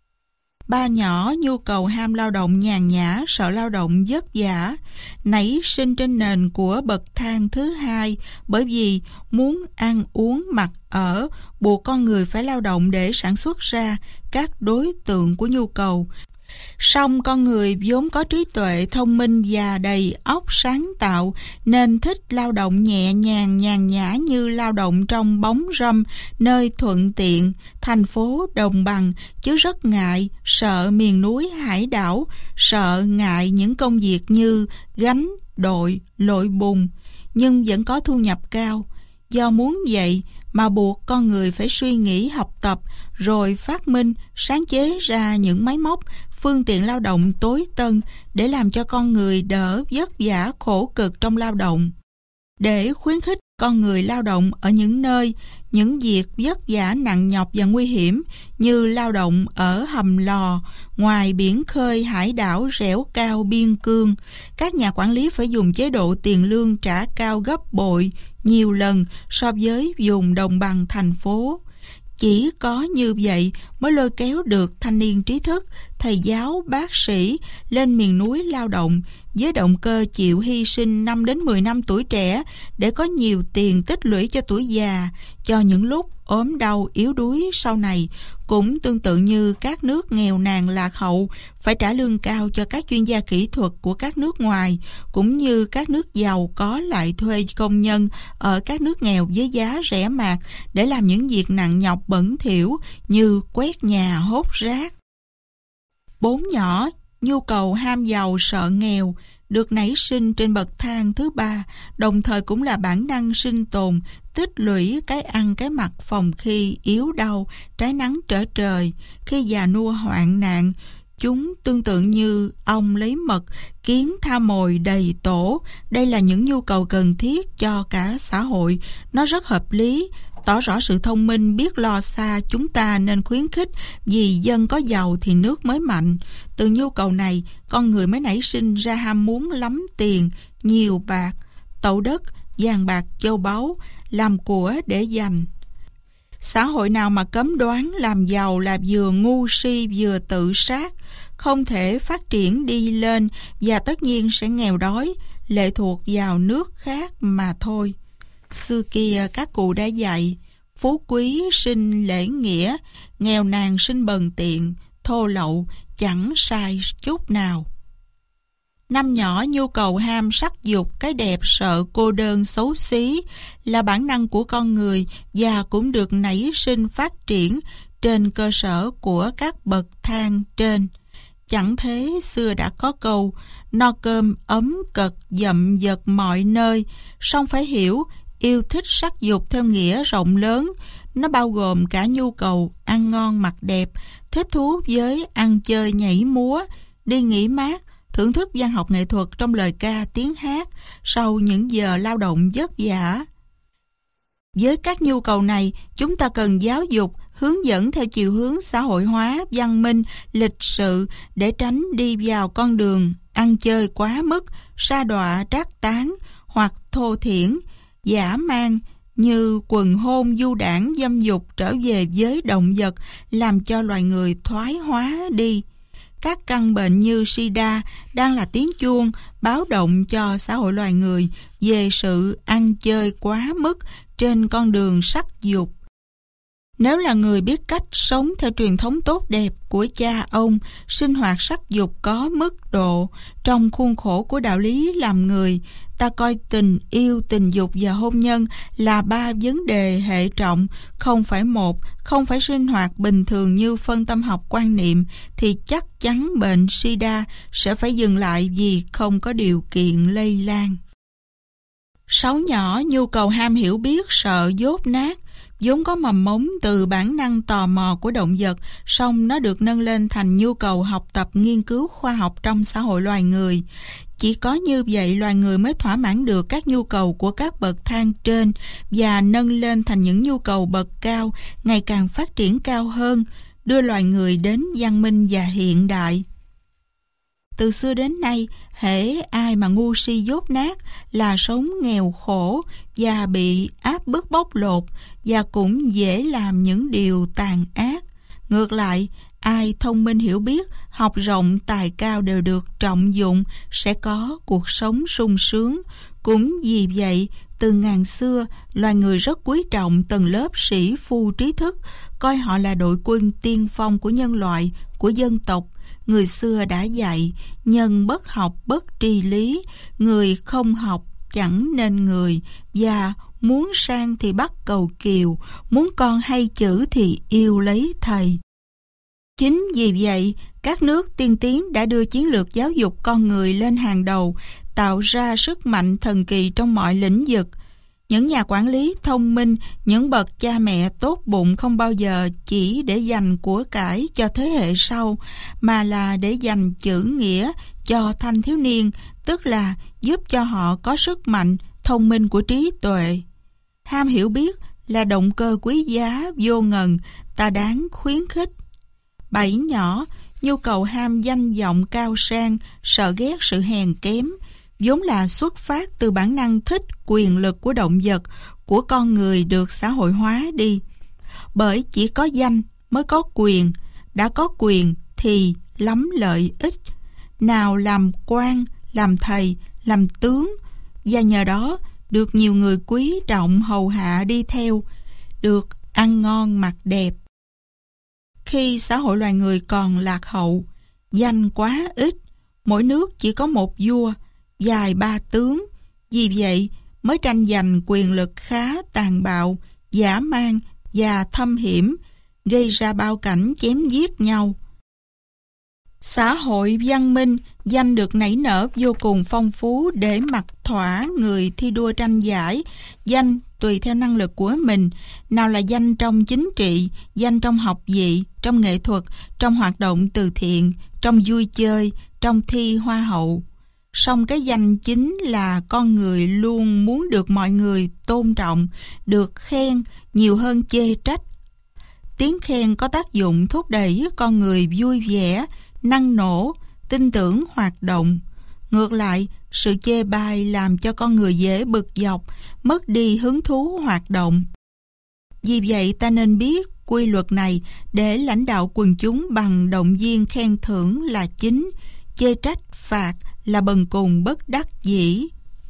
[SPEAKER 1] Ba nhỏ nhu cầu ham lao động nhàn nhã, sợ lao động vất vả, nảy sinh trên nền của bậc thang thứ hai, bởi vì muốn ăn uống mặc ở buộc con người phải lao động để sản xuất ra các đối tượng của nhu cầu. Song con người vốn có trí tuệ thông minh và đầy óc sáng tạo nên thích lao động nhẹ nhàng nhàn nhã như lao động trong bóng râm, nơi thuận tiện, thành phố đồng bằng, chứ rất ngại, sợ miền núi hải đảo, sợ ngại những công việc như gánh, đội, lội bùn, nhưng vẫn có thu nhập cao. Do muốn vậy mà buộc con người phải suy nghĩ, học tập, rồi phát minh, sáng chế ra những máy móc, phương tiện lao động tối tân để làm cho con người đỡ vất vả khổ cực trong lao động. Để khuyến khích con người lao động ở những nơi, những việc vất vả nặng nhọc và nguy hiểm như lao động ở hầm lò, ngoài biển khơi, hải đảo, rẻo cao, biên cương, các nhà quản lý phải dùng chế độ tiền lương trả cao gấp bội, nhiều lần so với vùng đồng bằng thành phố. Chỉ có như vậy mới lôi kéo được thanh niên trí thức, thầy giáo, bác sĩ lên miền núi lao động với động cơ chịu hy sinh 5 đến 10 năm tuổi trẻ để có nhiều tiền tích lũy cho tuổi già, cho những lúc ốm đau yếu đuối sau này. Cũng tương tự như các nước nghèo nàn lạc hậu phải trả lương cao cho các chuyên gia kỹ thuật của các nước ngoài, cũng như các nước giàu có lại thuê công nhân ở các nước nghèo với giá rẻ mạt để làm những việc nặng nhọc bẩn thỉu như quét nhà, hốt rác. Bốn nhỏ nhu cầu ham giàu sợ nghèo được nảy sinh trên bậc thang thứ ba, đồng thời cũng là bản năng sinh tồn, tích lũy cái ăn cái mặc phòng khi yếu đau, trái nắng trở trời, khi già nua hoạn nạn. Chúng tương tự như ong lấy mật, kiến tha mồi đầy tổ. Đây là những nhu cầu cần thiết cho cả xã hội. Nó rất hợp lý, tỏ rõ sự thông minh biết lo xa chúng ta nên khuyến khích, vì dân có giàu thì nước mới mạnh. Từ nhu cầu này, con người mới nảy sinh ra ham muốn lắm tiền, nhiều bạc, tậu đất, vàng bạc châu báu, làm của để dành. Xã hội nào mà cấm đoán làm giàu là vừa ngu si vừa tự sát, không thể phát triển đi lên và tất nhiên sẽ nghèo đói, lệ thuộc vào nước khác mà thôi. Xưa kia các cụ đã dạy, phú quý sinh lễ nghĩa, nghèo nàn sinh bần tiện, thô lậu chẳng sai chút nào. Năm nhỏ nhu cầu ham sắc dục, cái đẹp, sợ cô đơn xấu xí là bản năng của con người và cũng được nảy sinh phát triển trên cơ sở của các bậc thang trên. Chẳng thế xưa đã có câu no cơm ấm cật dậm dật mọi nơi, song phải hiểu yêu thích sắc dục theo nghĩa rộng lớn. Nó bao gồm cả nhu cầu ăn ngon mặc đẹp, thích thú với ăn chơi nhảy múa, đi nghỉ mát, thưởng thức văn học nghệ thuật trong lời ca tiếng hát sau những giờ lao động vất vả. Với các nhu cầu này, chúng ta cần giáo dục, hướng dẫn theo chiều hướng xã hội hóa, văn minh, lịch sự để tránh đi vào con đường ăn chơi quá mức, sa đọa trác tán hoặc thô thiển, dã man như quần hôn du đảng dâm dục trở về với động vật, làm cho loài người thoái hóa đi. Các căn bệnh như sida đang là tiếng chuông báo động cho xã hội loài người về sự ăn chơi quá mức trên con đường sắc dục. Nếu là người biết cách sống theo truyền thống tốt đẹp của cha ông, sinh hoạt sắc dục có mức độ trong khuôn khổ của đạo lý làm người, ta coi tình yêu, tình dục và hôn nhân là ba vấn đề hệ trọng, không phải một, không phải sinh hoạt bình thường như phân tâm học quan niệm, thì chắc chắn bệnh sida sẽ phải dừng lại vì không có điều kiện lây lan. Sáu nhỏ nhu cầu ham hiểu biết, sợ dốt nát, vốn có mầm mống từ bản năng tò mò của động vật, song nó được nâng lên thành nhu cầu học tập nghiên cứu khoa học trong xã hội loài người. Chỉ có như vậy loài người mới thỏa mãn được các nhu cầu của các bậc thang trên và nâng lên thành những nhu cầu bậc cao, ngày càng phát triển cao hơn, đưa loài người đến văn minh và hiện đại. Từ xưa đến nay, hễ ai mà ngu si dốt nát là sống nghèo khổ và bị áp bức bóc lột và cũng dễ làm những điều tàn ác. Ngược lại, ai thông minh hiểu biết, học rộng tài cao đều được trọng dụng, sẽ có cuộc sống sung sướng. Cũng vì vậy, từ ngàn xưa, loài người rất quý trọng tầng lớp sĩ phu trí thức, coi họ là đội quân tiên phong của nhân loại, của dân tộc. Người xưa đã dạy, nhân bất học bất tri lý, người không học chẳng nên người, và muốn sang thì bắt cầu kiều, muốn con hay chữ thì yêu lấy thầy. Chính vì vậy, các nước tiên tiến đã đưa chiến lược giáo dục con người lên hàng đầu, tạo ra sức mạnh thần kỳ trong mọi lĩnh vực. Những nhà quản lý thông minh, những bậc cha mẹ tốt bụng không bao giờ chỉ để dành của cải cho thế hệ sau, mà là để dành chữ nghĩa cho thanh thiếu niên, tức là giúp cho họ có sức mạnh, thông minh của trí tuệ. Ham hiểu biết là động cơ quý giá, vô ngần, ta đáng khuyến khích. 7 nhỏ, nhu cầu ham danh vọng cao sang, sợ ghét sự hèn kém, vốn là xuất phát từ bản năng thích quyền lực của động vật, của con người được xã hội hóa đi. Bởi chỉ có danh mới có quyền, đã có quyền thì lắm lợi ích. Nào làm quan, làm thầy, làm tướng, và nhờ đó được nhiều người quý trọng hầu hạ đi theo, được ăn ngon mặc đẹp. Khi xã hội loài người còn lạc hậu, danh quá ít, mỗi nước chỉ có một vua, vài ba tướng, vì vậy mới tranh giành quyền lực khá tàn bạo, dã man và thâm hiểm, gây ra bao cảnh chém giết nhau. Xã hội văn minh, danh được nảy nở vô cùng phong phú để mặc thỏa người thi đua tranh giải. Danh tùy theo năng lực của mình, nào là danh trong chính trị, danh trong học vị, trong nghệ thuật, trong hoạt động từ thiện, trong vui chơi, trong thi hoa hậu. Song cái danh chính là con người luôn muốn được mọi người tôn trọng, được khen nhiều hơn chê trách. Tiếng khen có tác dụng thúc đẩy con người vui vẻ, năng nổ, tin tưởng hoạt động. Ngược lại, sự chê bai làm cho con người dễ bực dọc, mất đi hứng thú hoạt động. Vì vậy ta nên biết quy luật này để lãnh đạo quần chúng bằng động viên khen thưởng là chính, chê trách phạt là bần cùng bất đắc dĩ.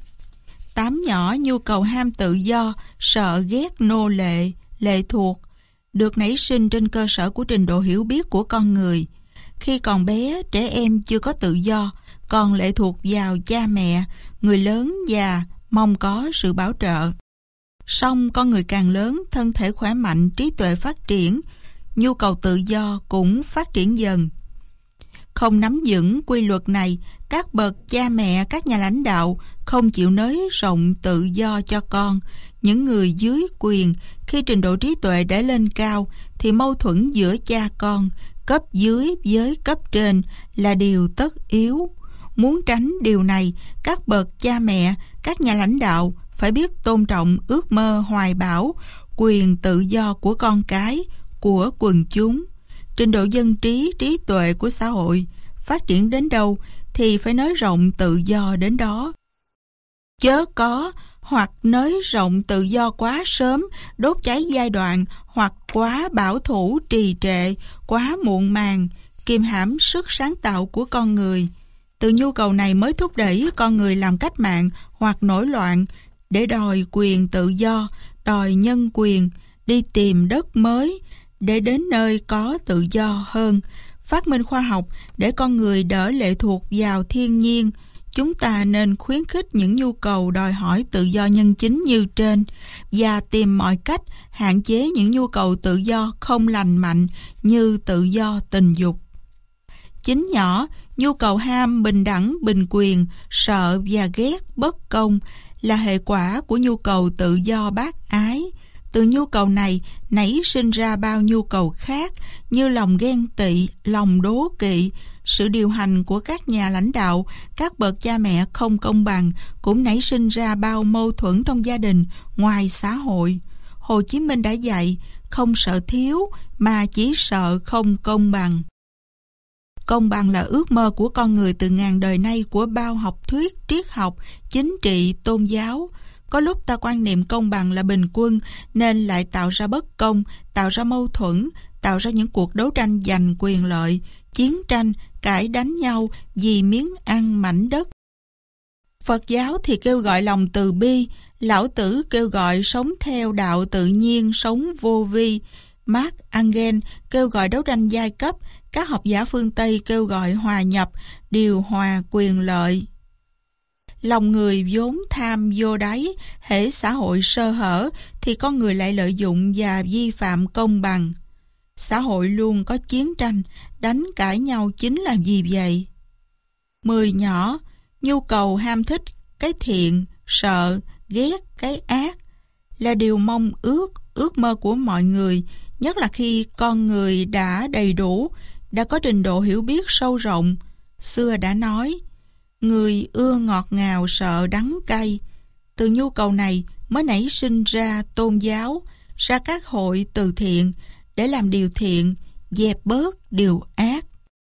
[SPEAKER 1] 8 nhỏ nhu cầu ham tự do, sợ ghét nô lệ, lệ thuộc, được nảy sinh trên cơ sở của trình độ hiểu biết của con người. Khi còn bé, trẻ em chưa có tự do, còn lệ thuộc vào cha mẹ, người lớn già mong có sự bảo trợ. Song con người càng lớn, thân thể khỏe mạnh, trí tuệ phát triển, nhu cầu tự do cũng phát triển dần. Không nắm vững quy luật này, các bậc cha mẹ, các nhà lãnh đạo không chịu nới rộng tự do cho con. Những người dưới quyền, khi trình độ trí tuệ đã lên cao, thì mâu thuẫn giữa cha con, cấp dưới với cấp trên là điều tất yếu. Muốn tránh điều này, các bậc cha mẹ, các nhà lãnh đạo phải biết tôn trọng ước mơ hoài bão, quyền tự do của con cái, của quần chúng. Trình độ dân trí, trí tuệ của xã hội phát triển đến đâu thì phải nới rộng tự do đến đó. Chớ có hoặc nới rộng tự do quá sớm, đốt cháy giai đoạn, hoặc quá bảo thủ trì trệ, quá muộn màng, kiềm hãm sức sáng tạo của con người. Từ nhu cầu này mới thúc đẩy con người làm cách mạng hoặc nổi loạn để đòi quyền tự do, đòi nhân quyền, đi tìm đất mới để đến nơi có tự do hơn, phát minh khoa học để con người đỡ lệ thuộc vào thiên nhiên. Chúng ta nên khuyến khích những nhu cầu đòi hỏi tự do nhân chính như trên và tìm mọi cách hạn chế những nhu cầu tự do không lành mạnh như tự do tình dục. 9 nhỏ, nhu cầu ham bình đẳng, bình quyền, sợ và ghét bất công là hệ quả của nhu cầu tự do bác ái. Từ nhu cầu này nảy sinh ra bao nhu cầu khác như lòng ghen tị, lòng đố kỵ. Sự điều hành của các nhà lãnh đạo, các bậc cha mẹ không công bằng cũng nảy sinh ra bao mâu thuẫn trong gia đình, ngoài xã hội. Hồ Chí Minh đã dạy, không sợ thiếu mà chỉ sợ không công bằng. Công bằng là ước mơ của con người từ ngàn đời nay, của bao học thuyết, triết học, chính trị, tôn giáo. Có lúc ta quan niệm công bằng là bình quân nên lại tạo ra bất công, tạo ra mâu thuẫn, tạo ra những cuộc đấu tranh giành quyền lợi, chiến tranh, cãi đánh nhau vì miếng ăn mảnh đất. Phật giáo thì kêu gọi lòng từ bi, Lão Tử kêu gọi sống theo đạo tự nhiên, sống vô vi, Marx Engels kêu gọi đấu tranh giai cấp, các học giả phương Tây kêu gọi hòa nhập, điều hòa quyền lợi. Lòng người vốn tham vô đáy, hễ xã hội sơ hở thì con người lại lợi dụng và vi phạm công bằng. Xã hội luôn có chiến tranh, đánh cãi nhau chính là vì vậy. 10 nhỏ, nhu cầu ham thích cái thiện, sợ, ghét cái ác là điều mong ước mơ của mọi người, nhất là khi con người đã đầy đủ, đã có trình độ hiểu biết sâu rộng. Xưa đã nói, người ưa ngọt ngào sợ đắng cay. Từ nhu cầu này mới nảy sinh ra tôn giáo, ra các hội từ thiện để làm điều thiện, dẹp bớt điều ác.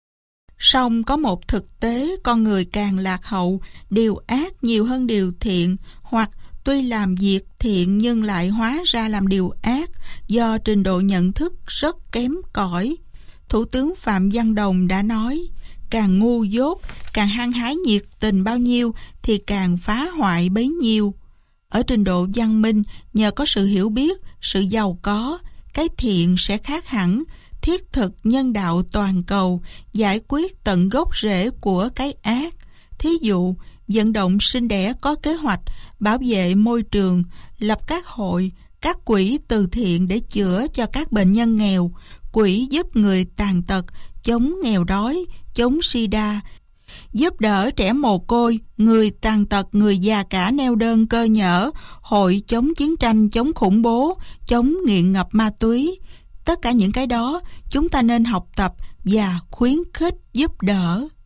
[SPEAKER 1] Song có một thực tế, con người càng lạc hậu, điều ác nhiều hơn điều thiện, hoặc tuy làm việc thiện nhưng lại hóa ra làm điều ác do trình độ nhận thức rất kém cỏi. Thủ tướng Phạm Văn Đồng đã nói, càng ngu dốt, càng hăng hái nhiệt tình bao nhiêu thì càng phá hoại bấy nhiêu. Ở trình độ văn minh, nhờ có sự hiểu biết, sự giàu có, cái thiện sẽ khác hẳn, thiết thực nhân đạo toàn cầu, giải quyết tận gốc rễ của cái ác. Thí dụ, vận động sinh đẻ có kế hoạch, bảo vệ môi trường, lập các hội, các quỹ từ thiện để chữa cho các bệnh nhân nghèo, quỹ giúp người tàn tật, chống nghèo đói, chống sida, giúp đỡ trẻ mồ côi, người tàn tật, người già cả neo đơn cơ nhở, hội chống chiến tranh, chống khủng bố, chống nghiện ngập ma túy. Tất cả những cái đó chúng ta nên học tập và khuyến khích giúp đỡ.